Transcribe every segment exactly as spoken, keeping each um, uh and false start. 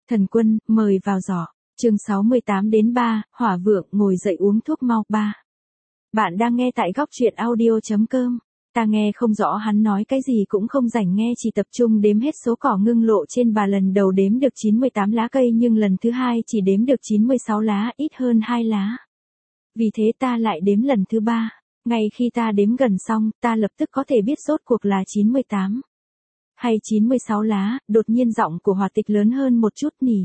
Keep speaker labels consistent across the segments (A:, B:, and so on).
A: Thần Quân, mời vào giỏ. Chương sáu mươi tám đến ba, Hỏa Vượng ngồi dậy uống thuốc mau ba. Bạn đang nghe tại góc truyện audio chấm com. Ta nghe không rõ hắn nói cái gì cũng không rảnh nghe, chỉ tập trung đếm hết số cỏ ngưng lộ trên bà. Lần đầu đếm được chín mươi tám lá cây nhưng lần thứ hai chỉ đếm được chín mươi sáu lá, ít hơn hai lá. Vì thế ta lại đếm lần thứ ba. Ngay khi ta đếm gần xong, ta lập tức có thể biết rốt cuộc là chín mươi tám hay chín mươi sáu lá. Đột nhiên giọng của Hỏa Tịch lớn hơn một chút nỉ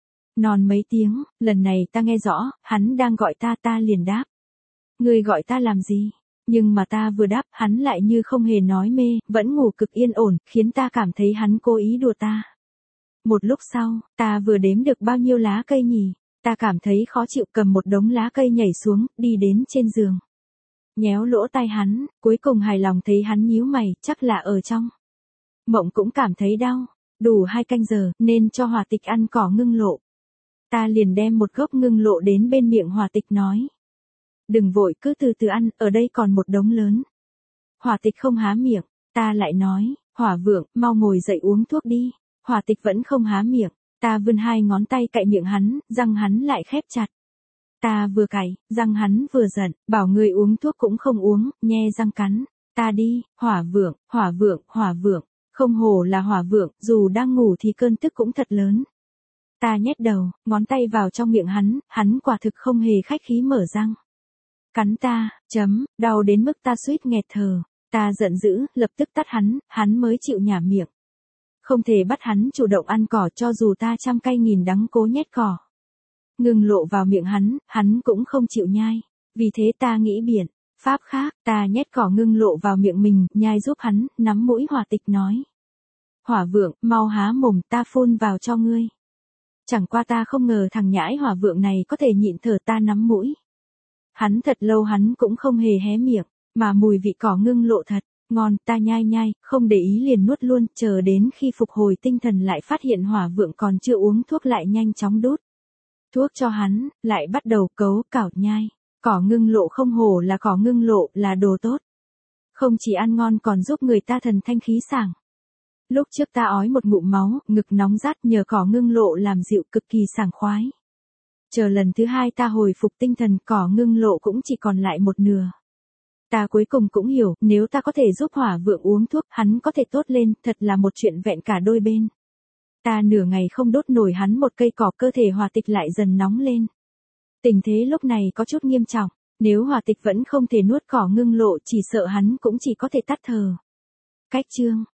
A: non mấy tiếng, lần này ta nghe rõ, hắn đang gọi ta, ta liền đáp. Ngươi gọi ta làm gì? Nhưng mà ta vừa đáp, hắn lại như không hề nói mê, vẫn ngủ cực yên ổn, khiến ta cảm thấy hắn cố ý đùa ta. Một lúc sau, ta vừa đếm được bao nhiêu lá cây nhỉ? Ta cảm thấy khó chịu, cầm một đống lá cây nhảy xuống, đi đến trên giường. Nhéo lỗ tai hắn, cuối cùng hài lòng thấy hắn nhíu mày, chắc là ở trong mộng cũng cảm thấy đau. Đủ hai canh giờ, nên cho Hỏa Tịch ăn cỏ ngưng lộ. Ta liền đem một gốc ngưng lộ đến bên miệng Hỏa Tịch nói. Đừng vội, cứ từ từ ăn, ở đây còn một đống lớn. Hỏa Tịch không há miệng, ta lại nói, Hỏa Vượng, mau ngồi dậy uống thuốc đi. Hỏa Tịch vẫn không há miệng, ta vươn hai ngón tay cạy miệng hắn, răng hắn lại khép chặt. Ta vừa cạy, răng hắn vừa giận, bảo người uống thuốc cũng không uống, nhe răng cắn. Ta đi, Hỏa Vượng, Hỏa Vượng, Hỏa Vượng, không hổ là Hỏa Vượng, dù đang ngủ thì cơn tức cũng thật lớn. Ta nhét đầu, ngón tay vào trong miệng hắn, hắn quả thực không hề khách khí mở răng. Cắn ta, chấm, đau đến mức ta suýt nghẹt thở. Ta giận dữ, lập tức tắt hắn, hắn mới chịu nhả miệng. Không thể bắt hắn chủ động ăn cỏ, cho dù ta trăm cay nghìn đắng cố nhét cỏ ngưng lộ vào miệng hắn, hắn cũng không chịu nhai. Vì thế ta nghĩ biện pháp khác, ta nhét cỏ ngưng lộ vào miệng mình, nhai giúp hắn, nắm mũi Hỏa Tịch nói. Hỏa Vượng, mau há mồm, ta phun vào cho ngươi. Chẳng qua ta không ngờ thằng nhãi Hỏa Vượng này có thể nhịn thở, ta nắm mũi hắn thật lâu hắn cũng không hề hé miệng, mà mùi vị cỏ ngưng lộ thật ngon, ta nhai nhai, không để ý liền nuốt luôn, chờ đến khi phục hồi tinh thần lại phát hiện Hỏa Vượng còn chưa uống thuốc, lại nhanh chóng đút thuốc cho hắn, lại bắt đầu cấu cảo nhai. Cỏ ngưng lộ không hổ là cỏ ngưng lộ, là đồ tốt. Không chỉ ăn ngon còn giúp người ta thần thanh khí sảng. Lúc trước ta ói một ngụm máu, ngực nóng rát, nhờ cỏ ngưng lộ làm dịu, cực kỳ sảng khoái. Chờ lần thứ hai ta hồi phục tinh thần, cỏ ngưng lộ cũng chỉ còn lại một nửa. Ta cuối cùng cũng hiểu, nếu ta có thể giúp Hỏa Vượng uống thuốc, hắn có thể tốt lên, thật là một chuyện vẹn cả đôi bên. Ta nửa ngày không đốt nổi hắn một cây cỏ, cơ thể Hỏa Tịch lại dần nóng lên. Tình thế lúc này có chút nghiêm trọng, nếu Hỏa Tịch vẫn không thể nuốt cỏ ngưng lộ, chỉ sợ hắn cũng chỉ có thể tắt thở. Cách chương